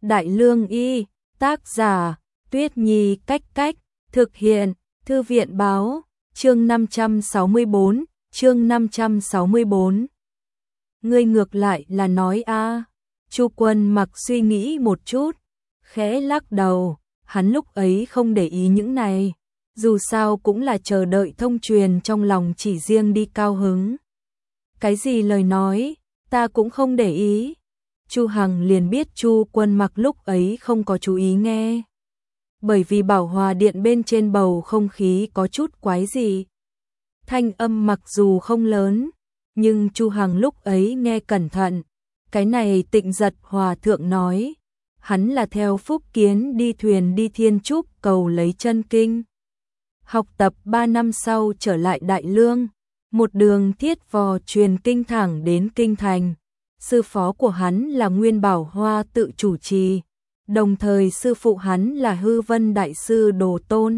Đại Lương Y, tác giả, Tuyết Nhi Cách Cách, thực hiện, Thư viện Báo, chương 564, chương 564. Ngươi ngược lại là nói a. Chu Quân Mặc suy nghĩ một chút, khẽ lắc đầu, hắn lúc ấy không để ý những này, dù sao cũng là chờ đợi thông truyền trong lòng chỉ riêng đi cao hứng. Cái gì lời nói, ta cũng không để ý. Chu Hằng liền biết Chu Quân Mặc lúc ấy không có chú ý nghe. Bởi vì Bảo Hòa Điện bên trên bầu không khí có chút quái gì. Thanh âm mặc dù không lớn, nhưng Chu Hằng lúc ấy nghe cẩn thận. Cái này Tịnh Giật Hòa Thượng nói, hắn là theo Phúc Kiến đi thuyền đi Thiên Trúc cầu lấy chân kinh. Học tập 3 năm sau trở lại Đại Lương, một đường thiết vò truyền kinh thẳng đến Kinh Thành. Sư phó của hắn là Nguyên Bảo Hoa tự chủ trì, đồng thời sư phụ hắn là Hư Vân Đại Sư Đồ Tôn.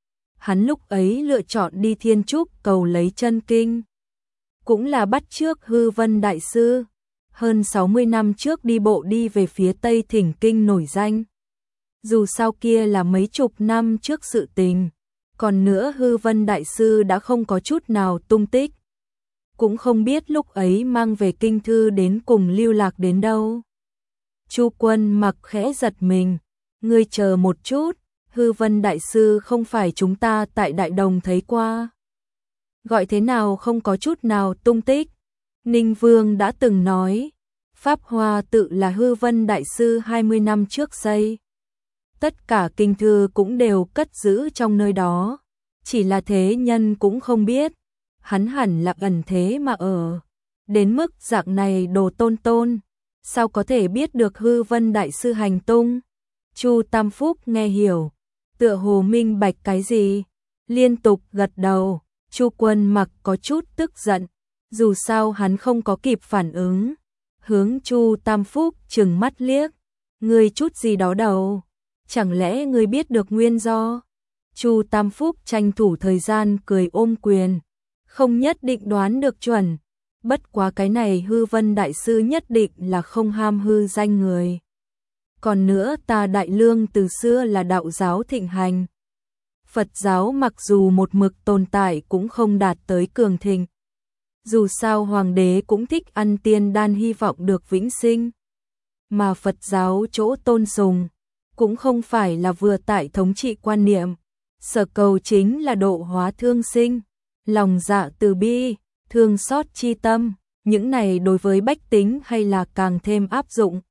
Hắn lúc ấy lựa chọn đi Thiên Trúc cầu lấy chân kinh, cũng là bắt chước Hư Vân Đại Sư. Hơn 60 năm trước đi bộ đi về phía Tây thỉnh kinh nổi danh. Dù sao kia là mấy chục năm trước sự tình, còn nữa Hư Vân Đại Sư đã không có chút nào tung tích. Cũng không biết lúc ấy mang về kinh thư đến cùng lưu lạc đến đâu. Chu Quân Mặc khẽ giật mình, ngươi chờ một chút, Hư Vân Đại Sư không phải chúng ta tại Đại Đồng thấy qua. Gọi thế nào không có chút nào tung tích. Ninh Vương đã từng nói, Pháp Hoa tự là Hư Vân Đại Sư 20 năm trước xây. Tất cả kinh thư cũng đều cất giữ trong nơi đó, chỉ là thế nhân cũng không biết. Hắn hẳn là ẩn thế mà ở. Đến mức dạng này Đồ Tôn, sao có thể biết được Hư Vân Đại Sư hành tung? Chu Tam Phúc nghe hiểu, tựa hồ minh bạch cái gì, liên tục gật đầu. Chu Quân Mặc có chút tức giận, dù sao hắn không có kịp phản ứng, hướng Chu Tam Phúc trừng mắt liếc, ngươi chút gì đó đầu, chẳng lẽ ngươi biết được nguyên do? Chu Tam Phúc tranh thủ thời gian cười ôm quyền, không nhất định đoán được chuẩn, bất quá cái này Hư Vân Đại Sư nhất định là không ham hư danh người. Còn nữa ta Đại Lương từ xưa là đạo giáo thịnh hành. Phật giáo mặc dù một mực tồn tại cũng không đạt tới cường thịnh. Dù sao hoàng đế cũng thích ăn tiên đan hy vọng được vĩnh sinh. Mà Phật giáo chỗ tôn sùng cũng không phải là vừa tại thống trị quan niệm, sở cầu chính là độ hóa thương sinh, lòng dạ từ bi, thương xót chi tâm, những này đối với bách tính hay là càng thêm áp dụng.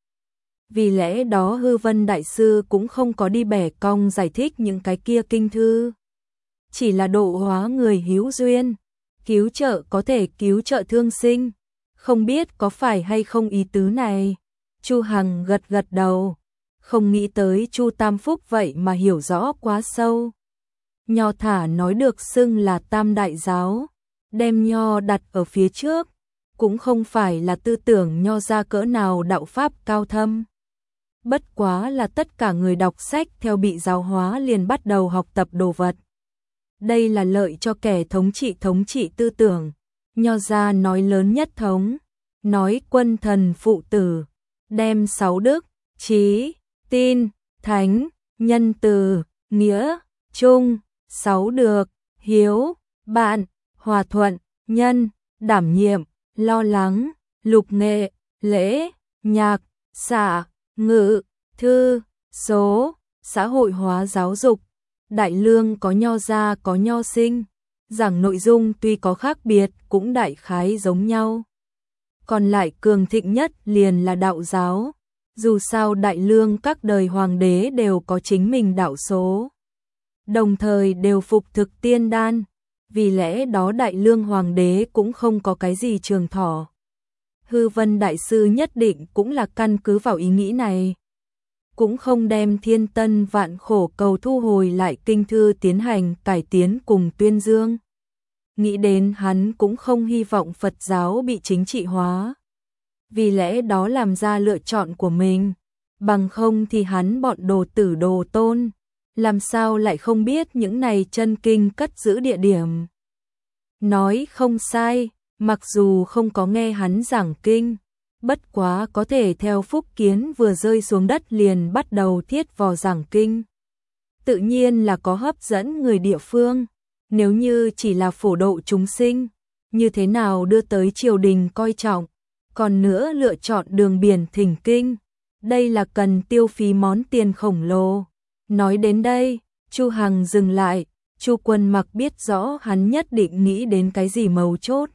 Vì lẽ đó Hư Vân Đại Sư cũng không có đi bẻ cong giải thích những cái kia kinh thư. Chỉ là độ hóa người hữu duyên, cứu trợ có thể cứu trợ thương sinh, không biết có phải hay không ý tứ này. Chu Hằng gật gật đầu, không nghĩ tới Chu Tam Phúc vậy mà hiểu rõ quá sâu. Nho thả nói được xưng là Tam Đại Giáo, đem nho đặt ở phía trước, cũng không phải là tư tưởng nho ra cỡ nào đạo pháp cao thâm. Bất quá là tất cả người đọc sách theo bị giáo hóa liền bắt đầu học tập đồ vật. Đây là lợi cho kẻ thống trị tư tưởng. Nho ra nói lớn nhất thống, nói quân thần phụ tử, đem 6 đức, trí, tin, thánh, nhân từ, nghĩa, trung, 6 được, hiếu, bạn, hòa thuận, nhân, đảm nhiệm, lo lắng, lục nghệ, lễ, nhạc, xạ, ngữ, thư, số, xã hội hóa giáo dục. Đại Lương có nho gia có nho sinh, giảng nội dung tuy có khác biệt cũng đại khái giống nhau. Còn lại cường thịnh nhất liền là đạo giáo, dù sao Đại Lương các đời hoàng đế đều có chính mình đạo số, đồng thời đều phục thực tiên đan, vì lẽ đó Đại Lương hoàng đế cũng không có cái gì trường thọ. Hư Vân Đại Sư nhất định cũng là căn cứ vào ý nghĩ này, cũng không đem thiên tân vạn khổ cầu thu hồi lại kinh thư tiến hành cải tiến cùng tuyên dương. Nghĩ đến hắn cũng không hy vọng Phật giáo bị chính trị hóa, vì lẽ đó làm ra lựa chọn của mình, bằng không thì hắn bọn đồ tử Đồ Tôn, làm sao lại không biết những này chân kinh cất giữ địa điểm. Nói không sai, mặc dù không có nghe hắn giảng kinh, Bất quá có thể theo Phúc Kiến vừa rơi xuống đất liền bắt đầu thiết vò giảng kinh. Tự nhiên là có hấp dẫn người địa phương, nếu như chỉ là phổ độ chúng sinh, như thế nào đưa tới triều đình coi trọng, còn nữa lựa chọn đường biển thỉnh kinh, đây là cần tiêu phí món tiền khổng lồ. Nói đến đây, Chu Hằng dừng lại, Chu Quân Mặc biết rõ hắn nhất định nghĩ đến cái gì mấu chốt.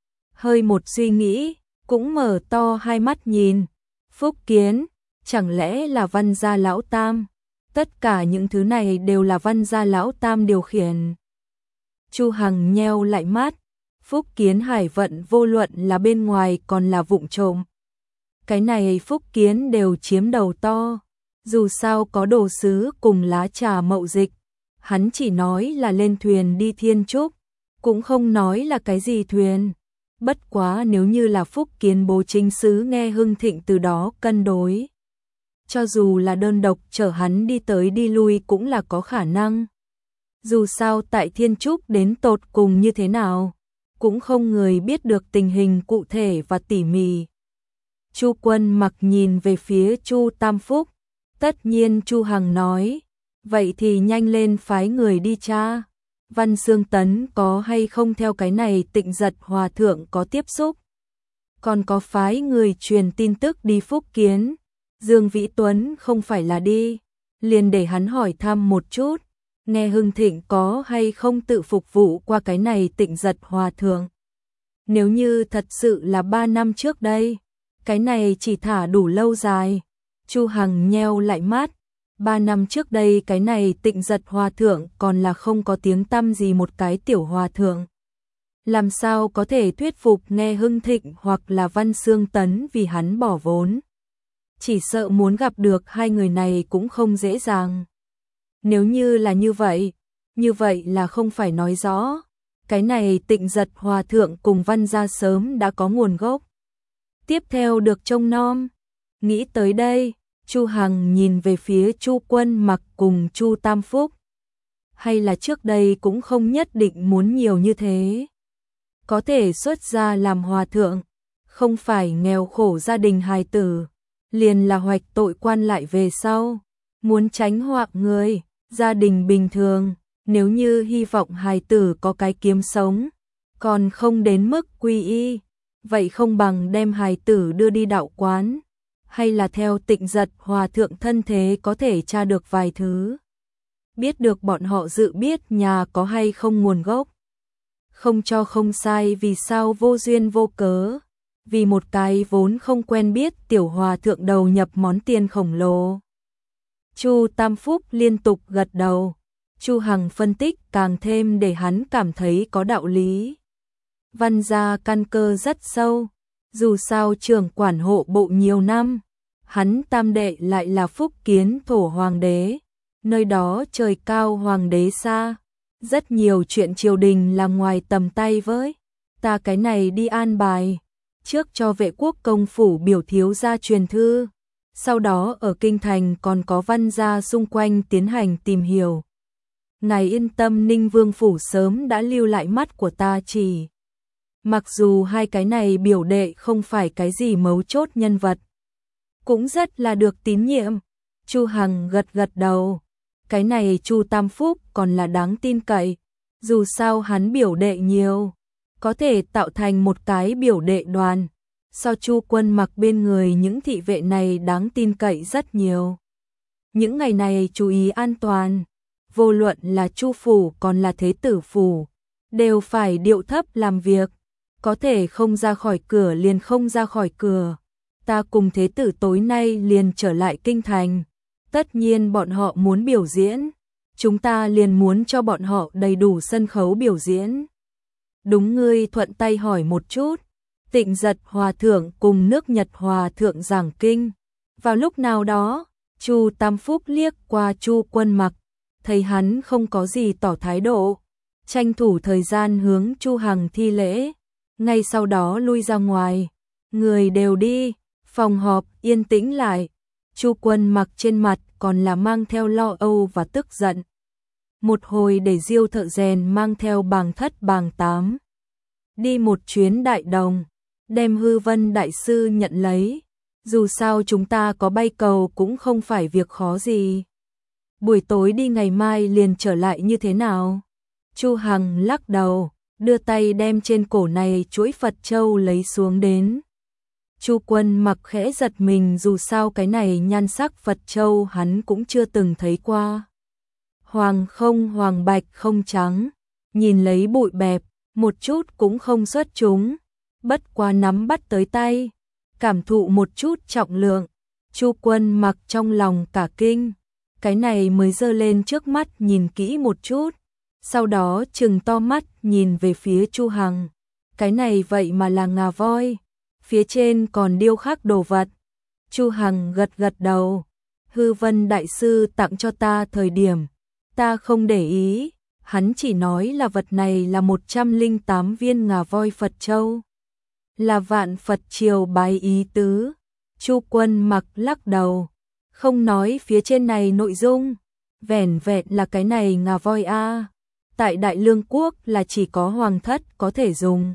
Hơi một suy nghĩ, cũng mở to hai mắt nhìn, Phúc Kiến, chẳng lẽ là Văn gia lão tam? Tất cả những thứ này đều là Văn gia lão tam điều khiển. Chu Hằng nheo lại mắt, Phúc Kiến hải vận vô luận là bên ngoài còn là vụng trộm. Cái này Phúc Kiến đều chiếm đầu to, dù sao có đồ sứ cùng lá trà mậu dịch, hắn chỉ nói là lên thuyền đi Thiên Trúc, cũng không nói là cái gì thuyền. Bất quá nếu như là Phúc Kiến bố chính sứ nghe Hưng Thịnh từ đó cân đối, cho dù là đơn độc chở hắn đi tới đi lui cũng là có khả năng. Dù sao tại Thiên Trúc đến tột cùng như thế nào, cũng không người biết được tình hình cụ thể và tỉ mỉ. Chu Quân Mặc nhìn về phía Chu Tam Phúc, tất nhiên Chu Hằng nói, vậy thì nhanh lên phái người đi tra, Văn Xương Tấn có hay không theo cái này Tịnh Giật hòa thượng có tiếp xúc. Còn có phái người truyền tin tức đi Phúc Kiến, Dương Vĩ Tuấn không phải là đi, liền để hắn hỏi thăm một chút, nghe Hưng Thịnh có hay không tự phục vụ qua cái này Tịnh Giật hòa thượng. Nếu như thật sự là 3 năm trước đây, cái này chỉ thả đủ lâu dài. Chu Hằng nheo lại mắt, 3 năm trước đây cái này Tịnh Giật hòa thượng còn là không có tiếng tăm gì một cái tiểu hòa thượng. Làm sao có thể thuyết phục nghe Hưng Thịnh hoặc là Văn Xương Tấn vì hắn bỏ vốn. Chỉ sợ muốn gặp được hai người này cũng không dễ dàng. Nếu như là như vậy là không phải nói rõ, cái này Tịnh Giật hòa thượng cùng Văn gia sớm đã có nguồn gốc. Tiếp theo được trông nom. Nghĩ tới đây, Chu Hằng nhìn về phía Chu Quân Mặc cùng Chu Tam Phúc. Hay là trước đây cũng không nhất định muốn nhiều như thế. Có thể xuất gia làm hòa thượng, không phải nghèo khổ gia đình hài tử, liền là hoạch tội quan lại về sau. Muốn tránh họa người, gia đình bình thường, nếu như hy vọng hài tử có cái kiếm sống, còn không đến mức quy y, vậy không bằng đem hài tử đưa đi đạo quán, hay là theo Tịnh Giật hòa thượng thân thế có thể tra được vài thứ. Biết được bọn họ dự biết nhà có hay không nguồn gốc. Không cho không sai, vì sao vô duyên vô cớ, vì một cái vốn không quen biết tiểu hòa thượng đầu nhập món tiền khổng lồ. Chu Tam Phúc liên tục gật đầu, Chu Hằng phân tích càng thêm để hắn cảm thấy có đạo lý. Văn gia căn cơ rất sâu, dù sao trưởng quản hộ bộ nhiều năm, hắn tam đệ lại là Phúc Kiến thổ hoàng đế, nơi đó trời cao hoàng đế xa, rất nhiều chuyện triều đình là ngoài tầm tay với. Ta cái này đi an bài, trước cho Vệ Quốc công phủ biểu thiếu gia truyền thư, sau đó ở kinh thành còn có Văn gia xung quanh tiến hành tìm hiểu. Ngài yên tâm, Ninh Vương phủ sớm đã lưu lại mắt của ta chỉ. Mặc dù hai cái này biểu đệ không phải cái gì mấu chốt nhân vật, cũng rất là được tín nhiệm. Chu Hằng gật gật đầu, cái này Chu Tam Phúc còn là đáng tin cậy, dù sao hắn biểu đệ nhiều, có thể tạo thành một cái biểu đệ đoàn. So Chu Quân Mặc bên người những thị vệ này đáng tin cậy rất nhiều. Những ngày này chú ý an toàn, vô luận là Chu phủ còn là Thế tử phủ, đều phải điệu thấp làm việc, có thể không ra khỏi cửa liền không ra khỏi cửa. Ta cùng Thế tử tối nay liền trở lại kinh thành, tất nhiên bọn họ muốn biểu diễn, chúng ta liền muốn cho bọn họ đầy đủ sân khấu biểu diễn. Đúng, ngươi thuận tay hỏi một chút, Tịnh Giật hòa thượng cùng Nước Nhật hòa thượng giảng kinh, vào lúc nào đó? Chu Tam Phúc liếc qua Chu Quân Mặc, thấy hắn không có gì tỏ thái độ, tranh thủ thời gian hướng Chu Hằng thi lễ, ngay sau đó lui ra ngoài. Người đều đi, phòng họp yên tĩnh lại. Chu Quân Mặc trên mặt còn là mang theo lo âu và tức giận. Một hồi để Diêu thợ rèn mang theo bàng thất bàng tám đi một chuyến Đại Đồng, đem Hư Vân đại sư nhận lấy. Dù sao chúng ta có bay cầu cũng không phải việc khó gì. Buổi tối đi ngày mai liền trở lại như thế nào? Chu Hằng lắc đầu, đưa tay đem trên cổ này chuỗi Phật châu lấy xuống đến. Chu Quân Mặc khẽ giật mình, dù sao cái này nhan sắc Phật châu hắn cũng chưa từng thấy qua. Hoàng không hoàng bạch không trắng, nhìn lấy bụi bẹp, một chút cũng không xuất chúng, bất quá nắm bắt tới tay, cảm thụ một chút trọng lượng. Chu Quân Mặc trong lòng cả kinh, cái này mới giơ lên trước mắt nhìn kỹ một chút, sau đó trừng to mắt nhìn về phía Chu Hằng. Cái này vậy mà là ngà voi, phía trên còn điêu khắc đồ vật. Chu Hằng gật gật đầu, Hư Vân đại sư tặng cho ta thời điểm, ta không để ý, hắn chỉ nói là vật này là 108 viên ngà voi Phật châu, là vạn Phật triều bái ý tứ. Chu Quân Mặc lắc đầu, không nói phía trên này nội dung, vẻn vẹn là cái này ngà voi a, tại Đại Lương quốc là chỉ có hoàng thất có thể dùng,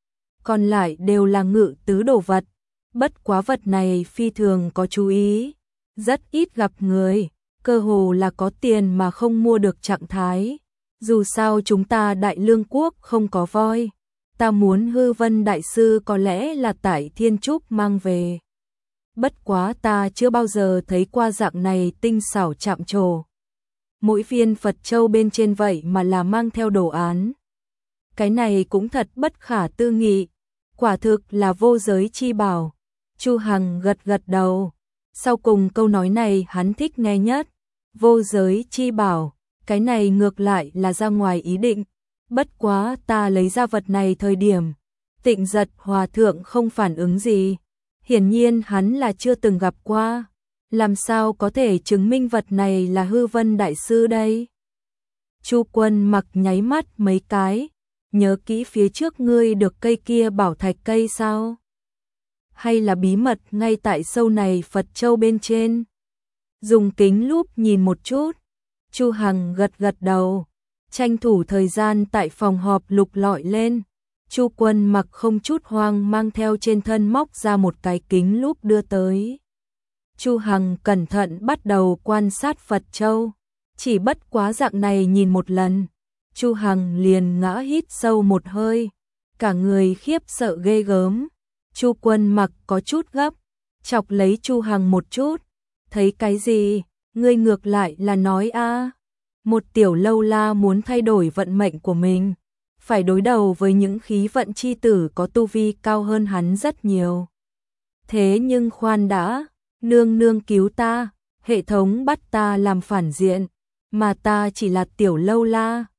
còn lại đều là ngự tứ đồ vật. Bất quá vật này phi thường có chú ý, rất ít gặp người, cơ hồ là có tiền mà không mua được trạng thái. Dù sao chúng ta Đại Lương quốc không có voi, ta muốn Hư Vân đại sư có lẽ là tại Thiên Trúc mang về. Bất quá ta chưa bao giờ thấy qua dạng này tinh xảo chạm trổ. Mỗi viên Phật châu bên trên vậy mà là mang theo đồ án. Cái này cũng thật bất khả tư nghị, quả thực là vô giới chi bảo. Chu Hằng gật gật đầu, sau cùng câu nói này hắn thích nghe nhất. Vô giới chi bảo, cái này ngược lại là ra ngoài ý định. Bất quá ta lấy ra vật này thời điểm, Tịnh Giật hòa thượng không phản ứng gì. Hiển nhiên hắn là chưa từng gặp qua, làm sao có thể chứng minh vật này là Hư Vân đại sư đây? Chu Quân Mặc nháy mắt mấy cái, nhớ kỹ phía trước ngươi được cây kia bảo thạch cây sao? Hay là bí mật ngay tại sâu này Phật châu bên trên? Dùng kính lúp nhìn một chút. Chu Hằng gật gật đầu, tranh thủ thời gian tại phòng họp lục lọi lên. Chu Quân Mặc không chút hoang mang theo trên thân móc ra một cái kính lúp đưa tới. Chu Hằng cẩn thận bắt đầu quan sát Phật châu, chỉ bất quá dạng này nhìn một lần, Chu Hằng liền ngã hít sâu một hơi, cả người khiếp sợ ghê gớm. Chu Quân Mặc có chút gấp, chọc lấy Chu Hằng một chút, thấy cái gì, ngươi ngược lại là nói a. Một tiểu lâu la muốn thay đổi vận mệnh của mình, phải đối đầu với những khí vận chi tử có tu vi cao hơn hắn rất nhiều. Thế nhưng khoan đã, nương nương cứu ta, hệ thống bắt ta làm phản diện, mà ta chỉ là tiểu lâu la,